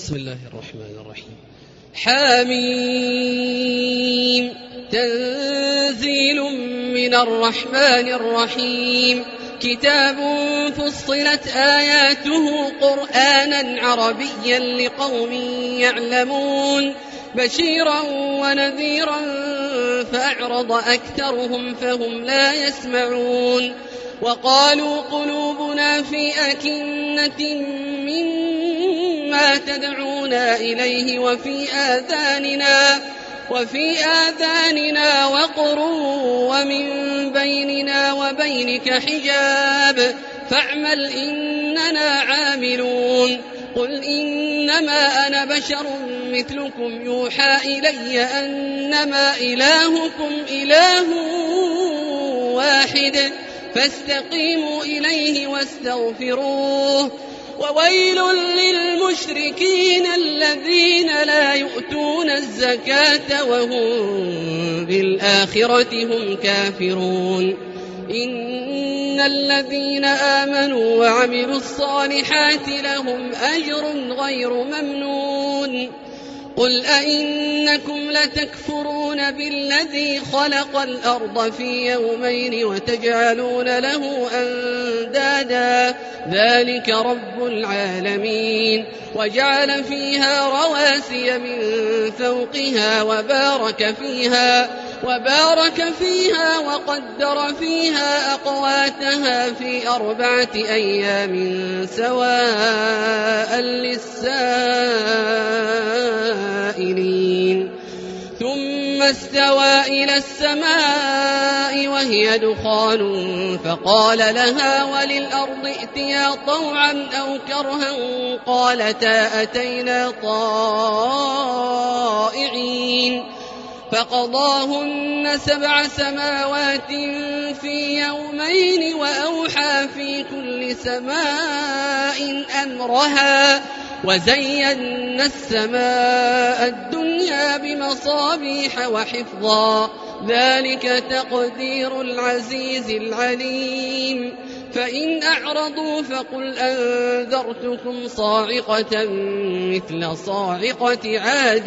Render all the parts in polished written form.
بسم الله الرحمن الرحيم. حاميم تنزيل من الرحمن الرحيم. كتاب فصلت آياته قرآنا عربيا لقوم يعلمون بشيرا ونذيرا فأعرض أكثرهم فهم لا يسمعون. وقالوا قلوبنا في أكنة مما تدعونا إليه وفي آذاننا وقر ومن بيننا وبينك حجاب فاعمل إننا عاملون. قل إنما أنا بشر مثلكم يوحى إلي أنما إلهكم إله واحد فاستقيموا إليه واستغفروه. وويل للمشركين الذين لا يؤتون الزكاة وهم بالآخرة هم كافرون. إن الذين آمنوا وعملوا الصالحات لهم أجر غير ممنون. قل أئنكم لتكفرون بالذي خلق الأرض في يومين وتجعلون له أندادا ذلك رب العالمين. وجعل فيها رواسي من فوقها وبارك فيها وقدر فيها أقواتها في 4 أيام سواء للسائلين. ثم استوى إلى السماء وهي دخان فقال لها وللأرض ائتيا طوعا أو كرها قالتا أتينا طائعين. فقضاهن 7 سماوات في يومين وأوحى في كل سماء أمرها وزينا السماء الدنيا بمصابيح وحفظا ذلك تقدير العزيز العليم. فإن أعرضوا فقل أنذرتكم صاعقة مثل صاعقة عاد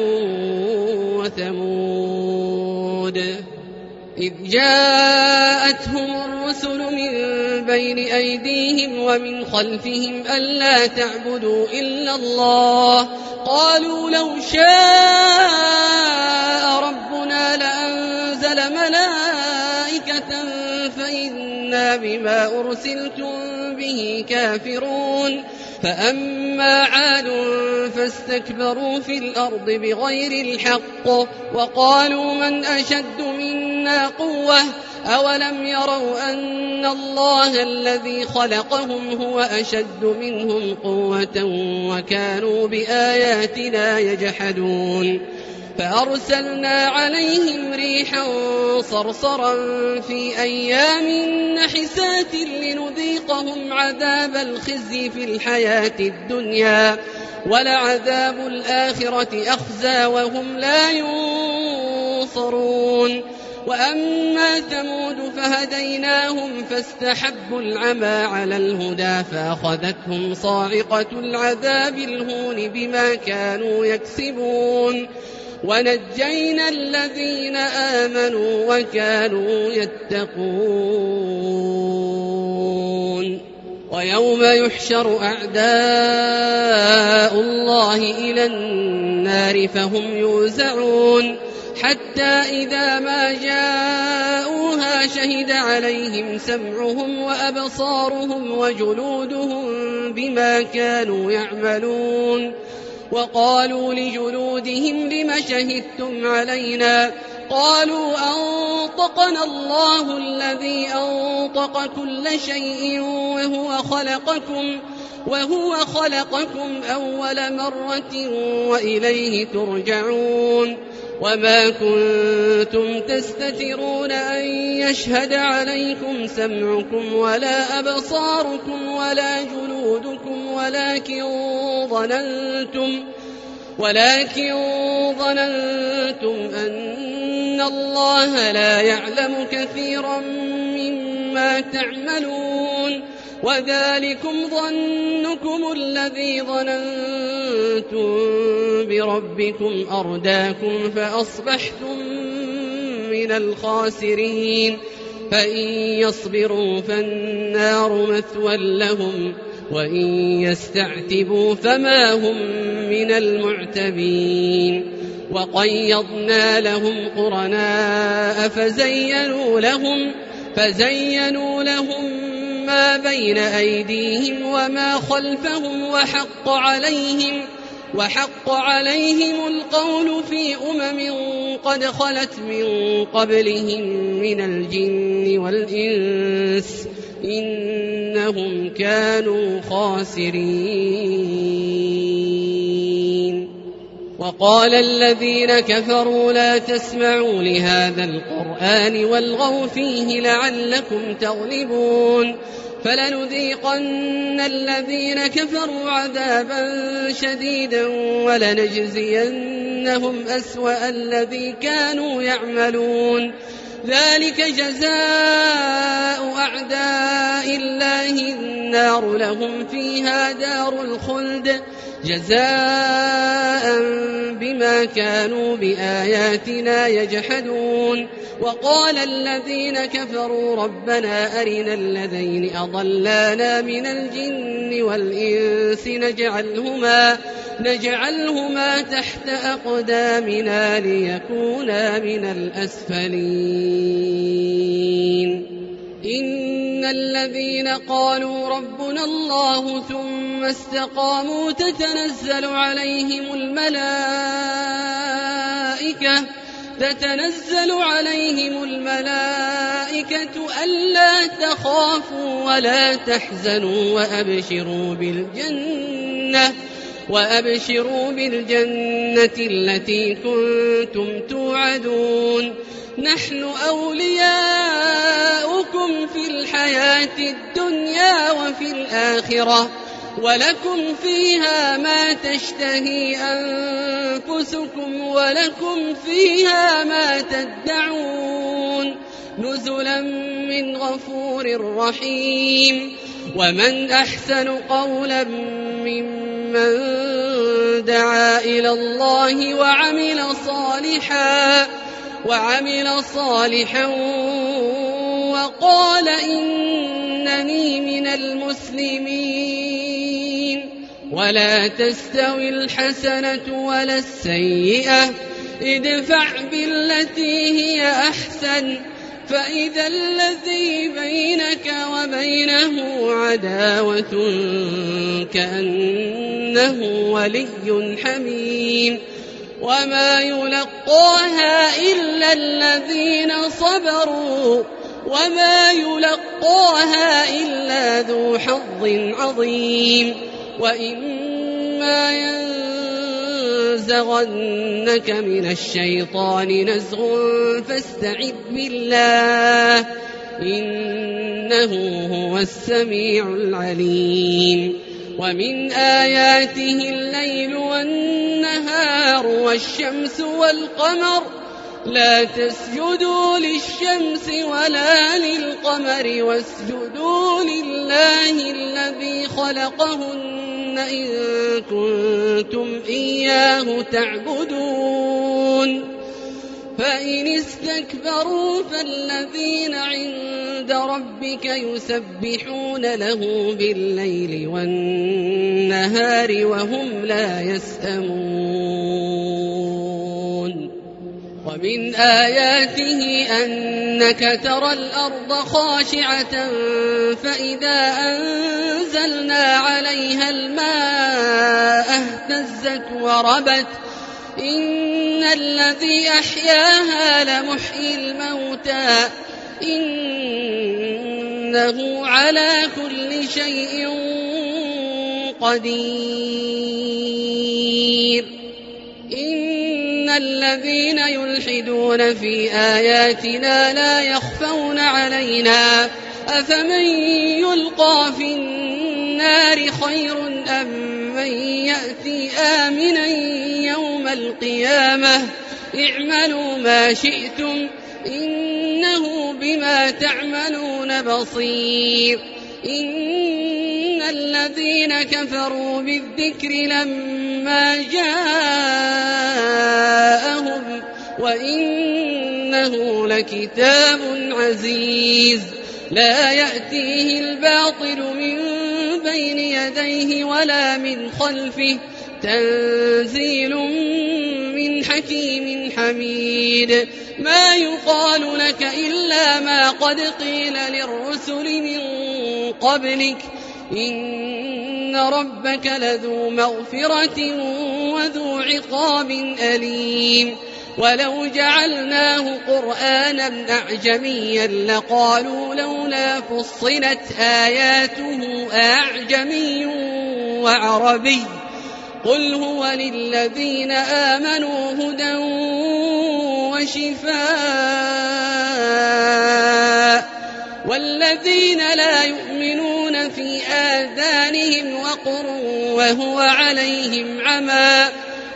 وثمود إذ جاءتهم الرسل من بين أيديهم ومن خلفهم ألا تعبدوا إلا الله قالوا لو شاء ربنا لأنزل ملائكة فإنا بما أرسلتم به كافرون. فأما عاد فاستكبروا في الأرض بغير الحق وقالوا من أشد منا قوة أولم يروا أن الله الذي خلقهم هو أشد منهم قوة وكانوا بآياتنا يجحدون. فأرسلنا عليهم ريحا صرصرا في أيام نحسات لنذيقهم عذاب الخزي في الحياة الدنيا ولعذاب الآخرة أخزى وهم لا ينصرون. وأما ثمود فهديناهم فاستحبوا العمى على الهدى فأخذتهم صاعقة العذاب الهون بما كانوا يكسبون. ونجينا الذين آمنوا وكانوا يتقون. ويوم يحشر أعداء الله إلى النار فهم يوزعون حتى إذا ما جاءوها شهد عليهم سمعهم وأبصارهم وجلودهم بما كانوا يعملون. وقالوا لجلودهم لم شهدتم علينا قالوا أنطقنا الله الذي أنطق كل شيء وهو خلقكم أول مرة وإليه ترجعون. وما كنتم تستترون أن يشهد عليكم سمعكم ولا أبصاركم ولا جلودكم ولكن ظننتم أن الله لا يعلم كثيرا مما تعملون. وذلكم ظنكم الذي ظننتم بربكم أرداكم فأصبحتم من الخاسرين فإن يصبروا فالنار مثوى لهم وإن يستعتبوا فما هم من المعتبين وقيضنا لهم قرناء فزينوا لهم ما بين أيديهم وما خلفهم وحق عليهم القول في قد خلت من قبلهم من الجن والإنس إنهم كانوا خاسرين وقال الذين كفروا لا تسمعوا لهذا القرآن والغوا فيه لعلكم تغلبون فلنذيقن الذين كفروا عذابا شديدا ولنجزينهم أسوأ الذي كانوا يعملون ذلك جزاء أعداء الله النار لهم فيها دار الخلد جزاء بما كانوا بآياتنا يجحدون وقال الذين كفروا ربنا أرنا الذين أضلانا من الجن والإنس نجعلهما تحت أقدامنا ليكونا من الأسفلين إن الذين قالوا ربنا الله ثم استقاموا تتنزل عليهم الملائكة ألا تخافوا ولا تحزنوا وأبشروا بالجنة التي كنتم توعدون نحن أولياؤكم في الحياة الدنيا وفي الآخرة ولكم فيها ما تشتهي أنفسكم ولكم فيها ما تدعون نزلا من غفور رحيم ومن أحسن قولا ممن دعا إلى الله وعمل صالحا وقال إنني من المسلمين ولا تستوي الحسنة ولا السيئة ادفع بالتي هي أحسن فإذا الذي بينك وبينه عداوة كأنه ولي حميم وما يلقاها إلا الذين صبروا وما يلقاها إلا ذو حظ عظيم وإما ينزغنك من الشيطان نزغ فاستعذ بالله إنه هو السميع العليم ومن آياته الليل والنهار والشمس والقمر لا تسجدوا للشمس ولا للقمر واسجدوا لله الذي خلقهن إن كنتم إياه تعبدون فإن استكبروا فالذين عند ربك يسبحون له بالليل والنهار وهم لا يسأمون ومن آياته أنك ترى الأرض خاشعة فإذا أنزلنا عليها الماء اهتزت وربت إن الذي أحياها لمحيي الموتى إنه على كل شيء قدير إن الذين يلحدون في آياتنا لا يخفون علينا أفمن يلقى في النار خير أم من يأتي آمنا يوم القيامة اعملوا ما شئتم إنه بما تعملون بصير إن الذين كفروا بالذكر لما جاءهم وإنه لكتاب عزيز لا يأتيه الباطل من بين يديه ولا من خلفه تنزيل من حكيم حميد ما يقال لك إلا ما قد قيل للرسل من قبلك إن ربك لذو مغفرة وذو عقاب أليم ولو جعلناه قرآنا أعجميا لقالوا لولا فصلت آياته أعجمي وعربي قل هو للذين آمنوا هدى وشفاء والذين لا يؤمنون في آذانهم وقر وهو عليهم عمى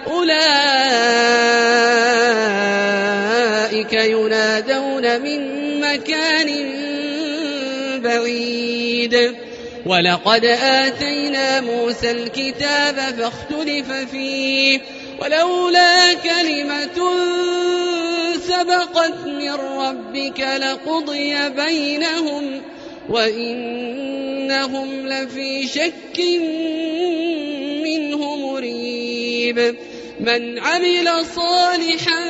أولئك ينادون من مكان بعيد ولقد آتينا موسى الكتاب فاختلف فيه ولولا كلمة سبقت من ربك لقضي بينهم وإنهم لفي شك منه مريب من عمل صالحا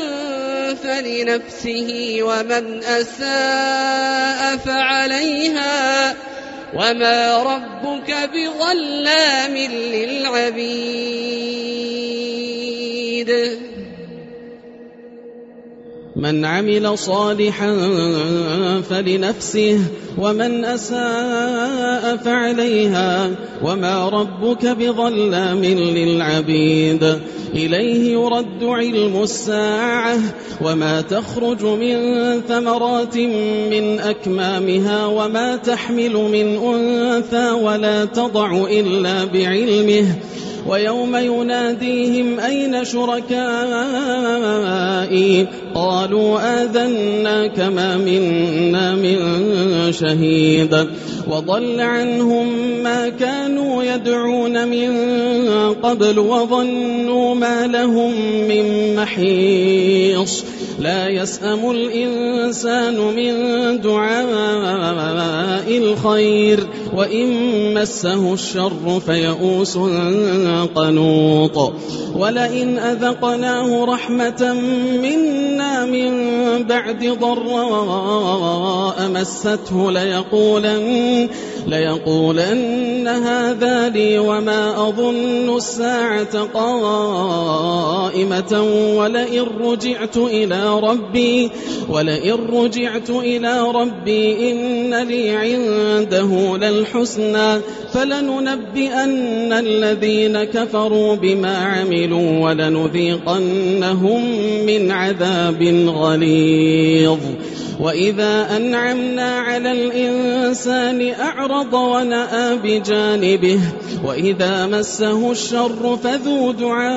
فلنفسه ومن أساء فعليها وما ربك بظلام للعبيد من عمل صالحا فلنفسه ومن أساء فعليها وما ربك بظلام للعبيد إليه يرد علم الساعة وما تخرج من ثمرات من أكمامها وما تحمل من أنثى ولا تضع إلا بعلمه ويوم يناديهم أين شركائي قالوا آذناك ما منا من شهيد وضل عنهم ما كانوا يدعون من قبل وظنوا ما لهم من محيص لا يسأم الإنسان من دعاء الخير وإن مسه الشر فيئوس قنوط ولئن أذقناه رحمة منا من بعد ضراء مسته ليقولن هذا لي وما أظن الساعة قائمة ولئن رجعت إلى ربي إن لي عنده للحسنى فلننبئن الذين كفروا بما عملوا ولنذيقنهم من عذاب غليظ وإذا أنعمنا على الإنسان أعرض ونأى بجانبه وإذا مسه الشر فذو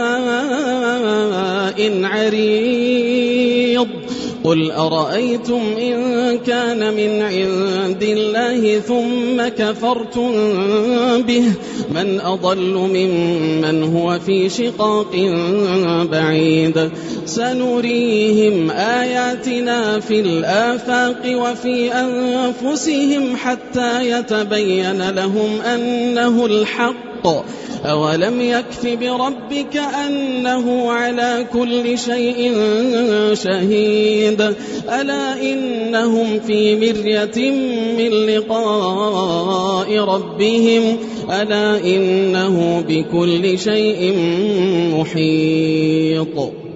دعاء عريض قل أرأيتم إن كان من عند الله ثم كفرتم به من أضل ممن هو في شقاق بعيد سنريهم آياتنا في الآفاق وفي أنفسهم حتى يتبين لهم أنه الحق أولم يكف بربك أنه على كل شيء شهيد ألا إنهم في مرية من لقاء ربهم ألا إنه بكل شيء محيط